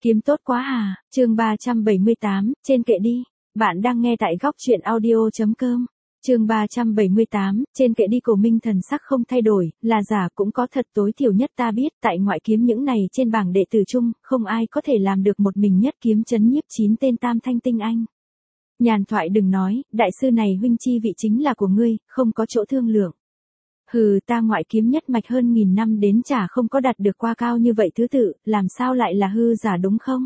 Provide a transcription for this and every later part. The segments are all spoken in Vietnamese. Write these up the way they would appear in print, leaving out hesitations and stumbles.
Kiếm tốt quá à, chương 378, trên kệ đi. Bạn đang nghe tại góc truyện audio.com. Chương 378, trên kệ đi. Cổ Minh thần sắc không thay đổi, là giả cũng có thật, tối thiểu nhất ta biết, tại ngoại kiếm những này trên bảng đệ tử chung, không ai có thể làm được một mình nhất kiếm chấn nhiếp 9 tên tam thanh tinh anh. Nhàn thoại đừng nói, đại sư này huynh chi vị chính là của ngươi, không có chỗ thương lượng. Hừ, ta ngoại kiếm nhất mạch hơn 1000 năm đến chả không có đạt được qua cao như vậy thứ tự, làm sao lại là hư giả đúng không?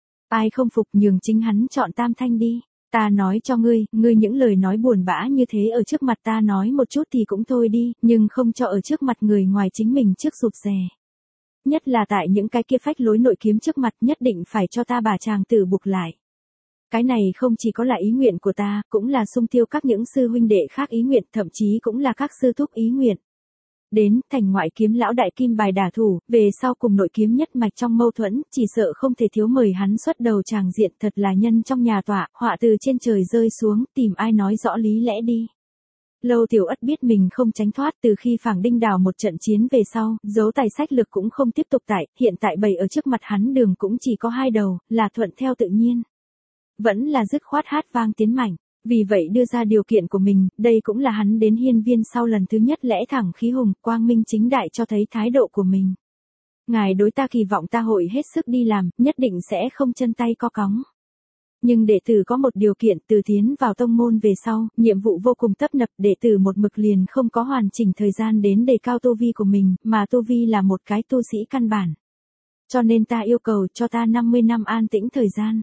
Ai không phục nhường chính hắn chọn tam thanh đi. Ta nói cho ngươi, ngươi những lời nói buồn bã như thế ở trước mặt ta nói một chút thì cũng thôi đi, nhưng không cho ở trước mặt người ngoài chính mình trước rụt rè. Nhất là tại những cái kia phách lối nội kiếm trước mặt, nhất định phải cho ta bà chàng tử buộc lại. Cái này không chỉ có là ý nguyện của ta, cũng là sung tiêu các những sư huynh đệ khác ý nguyện, thậm chí cũng là các sư thúc ý nguyện. Đến, thành ngoại kiếm lão đại kim bài đả thủ, về sau cùng nội kiếm nhất mạch trong mâu thuẫn, chỉ sợ không thể thiếu mời hắn xuất đầu tràng diện, thật là nhân trong nhà tọa, họa từ trên trời rơi xuống, tìm ai nói rõ lý lẽ đi. Lâu Tiểu Ất biết mình không tránh thoát, từ khi Phảng Đinh Đào một trận chiến về sau, dấu tài sách lực cũng không tiếp tục tại, hiện tại bày ở trước mặt hắn đường cũng chỉ có hai đầu, là thuận theo tự nhiên. Vẫn là dứt khoát hát vang tiến mạnh. Vì vậy đưa ra điều kiện của mình, đây cũng là hắn đến hiên viên sau lần thứ nhất lẽ thẳng khí hùng, quang minh chính đại cho thấy thái độ của mình. Ngài đối ta kỳ vọng ta hội hết sức đi làm, nhất định sẽ không chân tay co cóng. Nhưng đệ tử có một điều kiện, từ tiến vào tông môn về sau, nhiệm vụ vô cùng tấp nập, đệ tử một mực liền không có hoàn chỉnh thời gian đến đề cao tu vi của mình, mà tu vi là một cái tu sĩ căn bản. Cho nên ta yêu cầu cho ta 50 năm an tĩnh thời gian.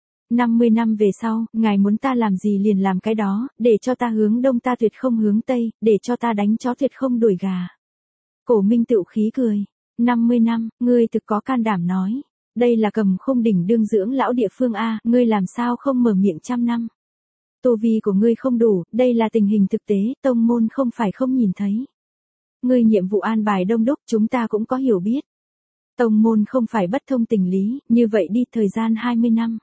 50 năm về sau, ngài muốn ta làm gì liền làm cái đó, để cho ta hướng đông ta tuyệt không hướng tây, để cho ta đánh chó tuyệt không đuổi gà. Cổ Minh tựu khí cười. 50 năm, ngươi thực có can đảm nói. Đây là Cầm Khôn đỉnh đương dưỡng lão địa phương A, ngươi làm sao không mở miệng 100 năm. Tu vi của ngươi không đủ, đây là tình hình thực tế, tông môn không phải không nhìn thấy. Ngươi nhiệm vụ an bài đông đúc, chúng ta cũng có hiểu biết. Tông môn không phải bất thông tình lý, như vậy đi thời gian 20 năm.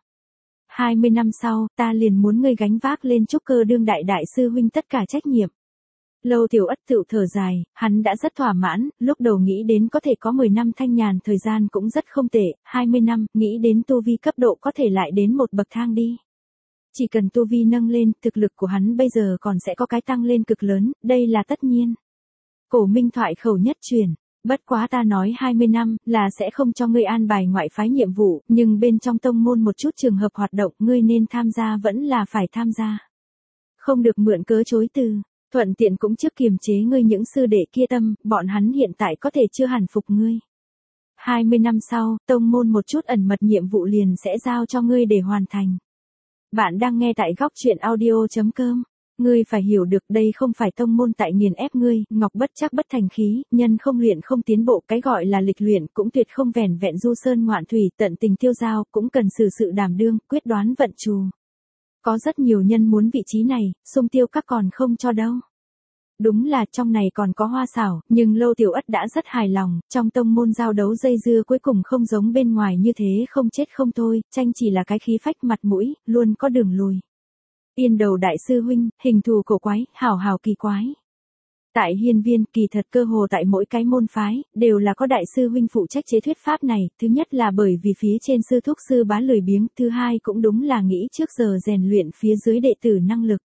20 năm sau, ta liền muốn ngươi gánh vác lên trúc cơ đương đại đại sư huynh tất cả trách nhiệm. Lâu Tiểu Ất tựu thở dài, hắn đã rất thỏa mãn, lúc đầu nghĩ đến có thể có 10 năm thanh nhàn thời gian cũng rất không tệ, 20 năm, nghĩ đến tu vi cấp độ có thể lại đến một bậc thang đi. Chỉ cần tu vi nâng lên, thực lực của hắn bây giờ còn sẽ có cái tăng lên cực lớn, đây là tất nhiên. Cổ Minh thoại khẩu nhất truyền. Bất quá ta nói 20 năm, là sẽ không cho ngươi an bài ngoại phái nhiệm vụ, nhưng bên trong tông môn một chút trường hợp hoạt động ngươi nên tham gia vẫn là phải tham gia. Không được mượn cớ chối từ, thuận tiện cũng trước kiềm chế ngươi những sư đệ kia tâm, bọn hắn hiện tại có thể chưa hẳn phục ngươi. 20 năm sau, tông môn một chút ẩn mật nhiệm vụ liền sẽ giao cho ngươi để hoàn thành. Bạn đang nghe tại góc truyện audio.com. Ngươi phải hiểu được đây không phải tông môn tại nghiền ép ngươi, ngọc bất chắc bất thành khí, nhân không luyện không tiến bộ, cái gọi là lịch luyện cũng tuyệt không vẻn vẹn du sơn ngoạn thủy, tận tình tiêu dao, cũng cần sự đảm đương, quyết đoán vận trù. Có rất nhiều nhân muốn vị trí này, sung tiêu các còn không cho đâu. Đúng là trong này còn có hoa xảo, nhưng Lâu Tiểu Ất đã rất hài lòng, trong tông môn giao đấu dây dưa cuối cùng không giống bên ngoài như thế không chết không thôi, tranh chỉ là cái khí phách mặt mũi, luôn có đường lùi. Yên Đầu đại sư huynh, hình thù cổ quái, hảo kỳ quái. Tại hiên viên, kỳ thật cơ hồ tại mỗi cái môn phái, đều là có đại sư huynh phụ trách chế thuyết pháp này, thứ nhất là bởi vì phía trên sư thúc sư bá lười biếng, thứ hai cũng đúng là nghĩ trước giờ rèn luyện phía dưới đệ tử năng lực.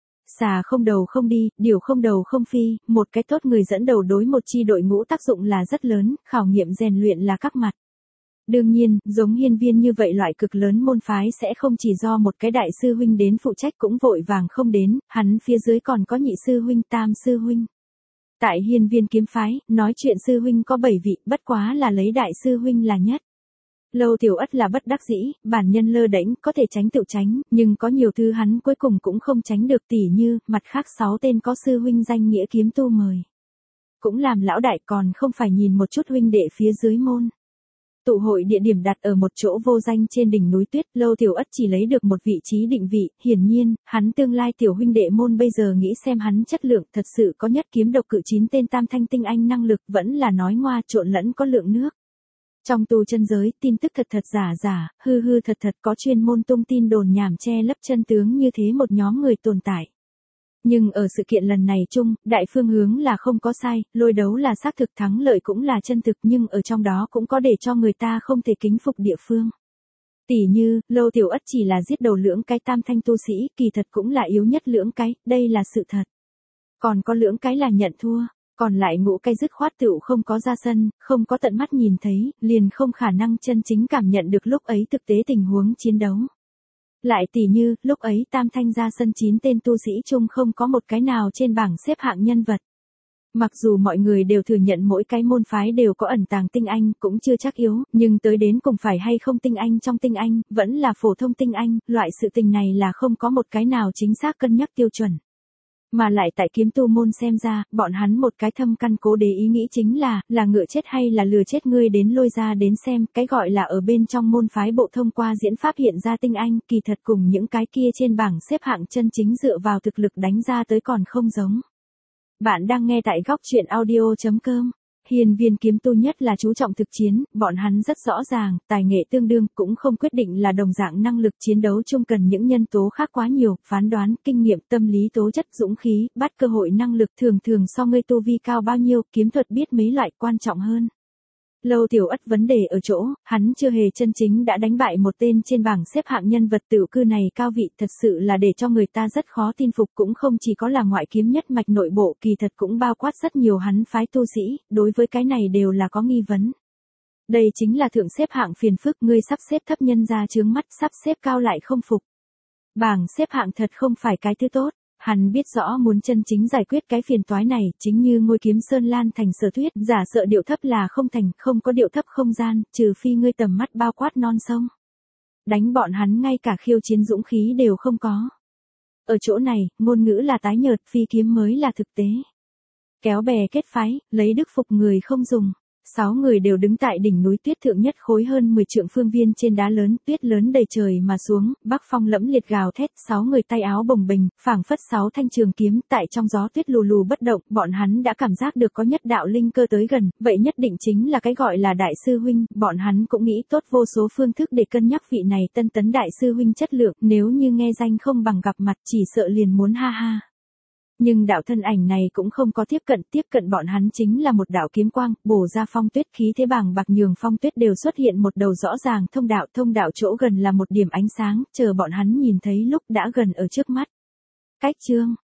Xà không đầu không đi, điều không đầu không phi, một cái tốt người dẫn đầu đối một chi đội ngũ tác dụng là rất lớn, khảo nghiệm rèn luyện là các mặt. Đương nhiên, giống hiên viên như vậy loại cực lớn môn phái sẽ không chỉ do một cái đại sư huynh đến phụ trách cũng vội vàng không đến, hắn phía dưới còn có nhị sư huynh tam sư huynh. Tại hiên viên kiếm phái, nói chuyện sư huynh có 7 vị, bất quá là lấy đại sư huynh là nhất. Lâu Tiểu Ất là bất đắc dĩ, bản nhân lơ đễnh, có thể tránh tự tránh, nhưng có nhiều thứ hắn cuối cùng cũng không tránh được, tỉ như, mặt khác 6 tên có sư huynh danh nghĩa kiếm tu mời. Cũng làm lão đại còn không phải nhìn một chút huynh đệ phía dưới môn. Tụ hội địa điểm đặt ở một chỗ vô danh trên đỉnh núi tuyết, Lâu Tiểu Ất chỉ lấy được một vị trí định vị, hiển nhiên, hắn tương lai tiểu huynh đệ môn bây giờ nghĩ xem hắn chất lượng thật sự có nhất kiếm độc cự 9 tên tam thanh tinh anh năng lực vẫn là nói ngoa trộn lẫn có lượng nước. Trong tu chân giới, tin tức thật giả, hư thật có chuyên môn tung tin đồn nhảm che lấp chân tướng như thế một nhóm người tồn tại. Nhưng ở sự kiện lần này chung, đại phương hướng là không có sai, lôi đấu là xác thực, thắng lợi cũng là chân thực, nhưng ở trong đó cũng có để cho người ta không thể kính phục địa phương. Tỉ như, Lô Tiểu Ất chỉ là giết đầu lưỡng cái tam thanh tu sĩ, kỳ thật cũng là yếu nhất lưỡng cái, đây là sự thật. Còn có lưỡng cái là nhận thua, còn lại ngũ cái dứt khoát tựu không có ra sân, không có tận mắt nhìn thấy, liền không khả năng chân chính cảm nhận được lúc ấy thực tế tình huống chiến đấu. Lại tỉ như, lúc ấy tam thanh ra sân 9 tên tu sĩ chung không có một cái nào trên bảng xếp hạng nhân vật. Mặc dù mọi người đều thừa nhận mỗi cái môn phái đều có ẩn tàng tinh anh cũng chưa chắc yếu, nhưng tới đến cùng phải hay không tinh anh trong tinh anh, vẫn là phổ thông tinh anh, loại sự tình này là không có một cái nào chính xác cân nhắc tiêu chuẩn. Mà lại tại kiếm tu môn xem ra, bọn hắn một cái thâm căn cố đế ý nghĩ chính là ngựa chết hay là lừa chết ngươi đến lôi ra đến xem, cái gọi là ở bên trong môn phái bộ thông qua diễn pháp hiện ra tinh anh, kỳ thật cùng những cái kia trên bảng xếp hạng chân chính dựa vào thực lực đánh ra tới còn không giống. Bạn đang nghe tại góc truyện audio.com. Hiền viên kiếm tu nhất là chú trọng thực chiến, bọn hắn rất rõ ràng, tài nghệ tương đương cũng không quyết định là đồng dạng năng lực chiến đấu chung cần những nhân tố khác quá nhiều, phán đoán, kinh nghiệm, tâm lý tố chất, dũng khí, bắt cơ hội năng lực thường thường so ngươi tu vi cao bao nhiêu, kiếm thuật biết mấy loại quan trọng hơn. Lô Tiểu Ất vấn đề ở chỗ, hắn chưa hề chân chính đã đánh bại một tên trên bảng xếp hạng nhân vật tiểu cư này cao vị thật sự là để cho người ta rất khó tin phục cũng không chỉ có là ngoại kiếm nhất mạch nội bộ kỳ thật cũng bao quát rất nhiều hắn phái tu sĩ, đối với cái này đều là có nghi vấn. Đây chính là thượng xếp hạng phiền phức ngươi sắp xếp thấp nhân ra chướng mắt sắp xếp cao lại không phục. Bảng xếp hạng thật không phải cái thứ tốt. Hắn biết rõ muốn chân chính giải quyết cái phiền toái này, chính như ngôi kiếm Sơn Lan thành Sở Tuyết, giả sợ điệu thấp là không thành, không có điệu thấp không gian, trừ phi ngươi tầm mắt bao quát non sông. Đánh bọn hắn ngay cả khiêu chiến dũng khí đều không có. Ở chỗ này, ngôn ngữ là tái nhợt, phi kiếm mới là thực tế. Kéo bè kết phái, lấy đức phục người không dùng. 6 người đều đứng tại đỉnh núi tuyết thượng nhất khối hơn 10 trượng phương viên trên đá lớn, tuyết lớn đầy trời mà xuống, bắc phong lẫm liệt gào thét, 6 người tay áo bồng bềnh, phảng phất 6 thanh trường kiếm, tại trong gió tuyết lù lù bất động, bọn hắn đã cảm giác được có nhất đạo linh cơ tới gần, vậy nhất định chính là cái gọi là đại sư huynh, bọn hắn cũng nghĩ tốt vô số phương thức để cân nhắc vị này tân tấn đại sư huynh chất lượng, nếu như nghe danh không bằng gặp mặt chỉ sợ liền muốn ha ha. Nhưng đạo thân ảnh này cũng không có tiếp cận bọn hắn chính là một đạo kiếm quang, bổ ra phong tuyết khí thế bàng bạc nhường phong tuyết đều xuất hiện một đầu rõ ràng thông đạo chỗ gần là một điểm ánh sáng, chờ bọn hắn nhìn thấy lúc đã gần ở trước mắt. Cách chương